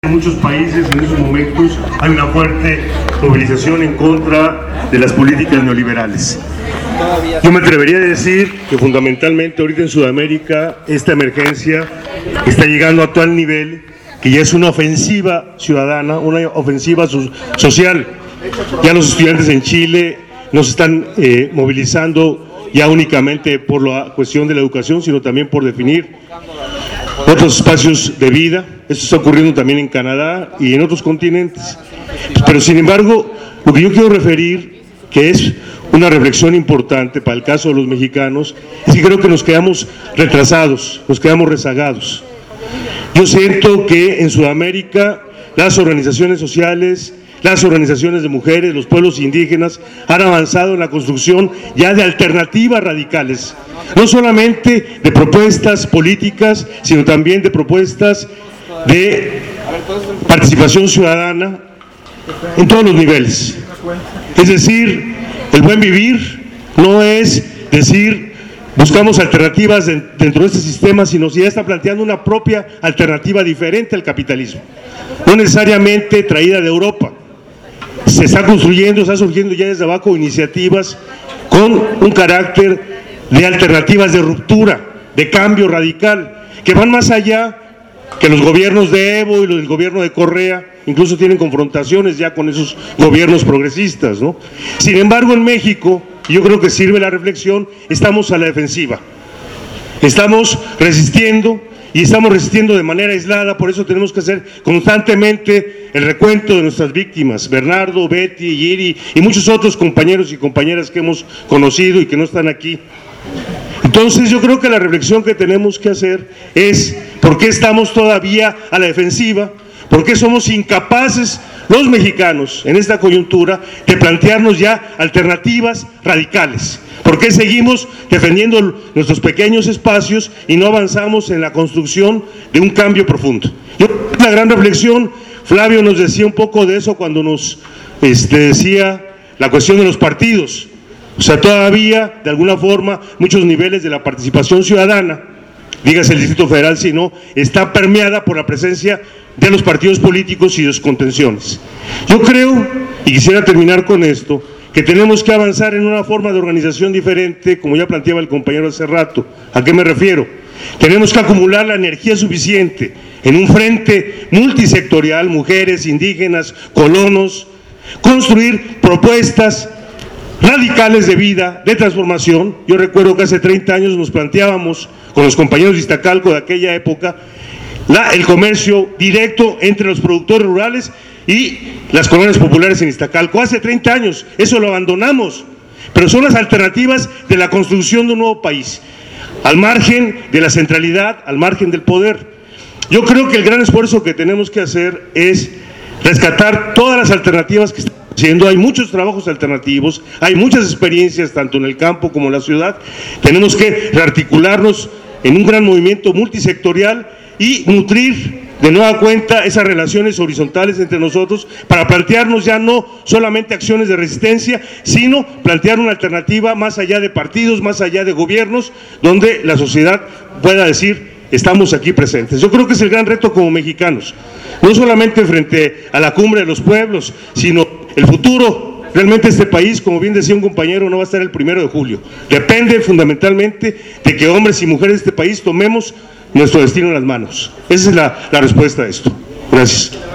En muchos países en esos momentos hay una fuerte movilización en contra de las políticas neoliberales. Yo me atrevería a decir que fundamentalmente ahorita en Sudamérica esta emergencia está llegando a tal nivel que ya es una ofensiva ciudadana, una ofensiva social. Ya los estudiantes en Chile no se están movilizando ya únicamente por la cuestión de la educación, sino también por definir otros espacios de vida. Esto está ocurriendo también en Canadá y en otros continentes. Pero sin embargo, lo que yo quiero referir, que es una reflexión importante para el caso de los mexicanos, es que creo que nos quedamos retrasados, nos quedamos rezagados. Yo siento que en Sudamérica las organizaciones sociales, las organizaciones de mujeres, los pueblos indígenas han avanzado en la construcción ya de alternativas radicales, no solamente de propuestas políticas, sino también de propuestas de participación ciudadana en todos los niveles. Es decir, el buen vivir no es decir buscamos alternativas dentro de este sistema, sino si ya está planteando una propia alternativa diferente al capitalismo, no necesariamente traída de Europa. Se está construyendo, está surgiendo ya desde abajo iniciativas con un carácter de alternativas de ruptura, de cambio radical, que van más allá que los gobiernos de Evo y el gobierno de Correa, incluso tienen confrontaciones ya con esos gobiernos progresistas, ¿no? Sin embargo, en México, yo creo que sirve la reflexión, estamos a la defensiva, estamos resistiendo y estamos resistiendo de manera aislada. Por eso tenemos que hacer constantemente el recuento de nuestras víctimas, Bernardo, Betty, Yiri y muchos otros compañeros y compañeras que hemos conocido y que no están aquí. Entonces yo creo que la reflexión que tenemos que hacer es ¿por qué estamos todavía a la defensiva? ¿Por qué somos incapaces los mexicanos en esta coyuntura de plantearnos ya alternativas radicales? ¿Por qué seguimos defendiendo nuestros pequeños espacios y no avanzamos en la construcción de un cambio profundo? Yo creo que la gran reflexión, Flavio nos decía un poco de eso cuando nos decía la cuestión de los partidos. O sea, todavía, de alguna forma, muchos niveles de la participación ciudadana, dígase el Distrito Federal, si no, está permeada por la presencia de los partidos políticos y de sus contenciones. Yo creo, y quisiera terminar con esto, que tenemos que avanzar en una forma de organización diferente, como ya planteaba el compañero hace rato. ¿A qué me refiero? Tenemos que acumular la energía suficiente en un frente multisectorial, mujeres, indígenas, colonos, construir propuestas radicales de vida, de transformación. Yo recuerdo que hace 30 años nos planteábamos con los compañeros de Iztacalco de aquella época el comercio directo entre los productores rurales y las colonias populares en Iztacalco. Hace 30 años, eso lo abandonamos, pero son las alternativas de la construcción de un nuevo país, al margen de la centralidad, al margen del poder. Yo creo que el gran esfuerzo que tenemos que hacer es rescatar todas las alternativas que están haciendo. Hay muchos trabajos alternativos, hay muchas experiencias tanto en el campo como en la ciudad. Tenemos que rearticularnos en un gran movimiento multisectorial y nutrir de nueva cuenta esas relaciones horizontales entre nosotros para plantearnos ya no solamente acciones de resistencia, sino plantear una alternativa más allá de partidos, más allá de gobiernos, donde la sociedad pueda decir estamos aquí presentes. Yo creo que es el gran reto como mexicanos, no solamente frente a la cumbre de los pueblos, sino el futuro. Realmente este país, como bien decía un compañero, no va a estar el 1 de julio. Depende fundamentalmente de que hombres y mujeres de este país tomemos nuestro destino en las manos. Esa es la respuesta a esto. Gracias.